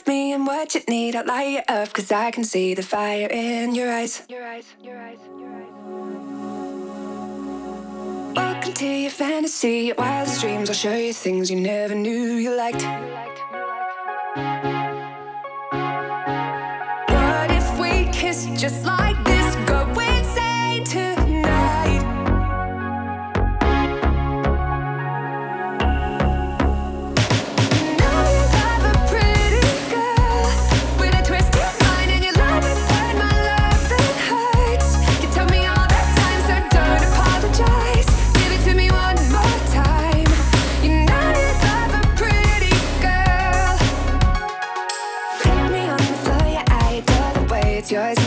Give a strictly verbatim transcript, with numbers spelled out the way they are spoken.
Give me and what you need, I'll light you up, cause I can see the fire in your eyes. Your eyes, your eyes, your eyes. Welcome to your fantasy, your wildest dreams. I'll show you things you never knew you liked. What if we kiss just like this? Go insane tonight. Now you love a pretty girl with a twisted mind, and you love it when my love it hurts. You tell me all the time, so don't apologize. Give it to me one more time. You know you love a pretty girl. Put me on the floor, yeah, I adore the way it's yours.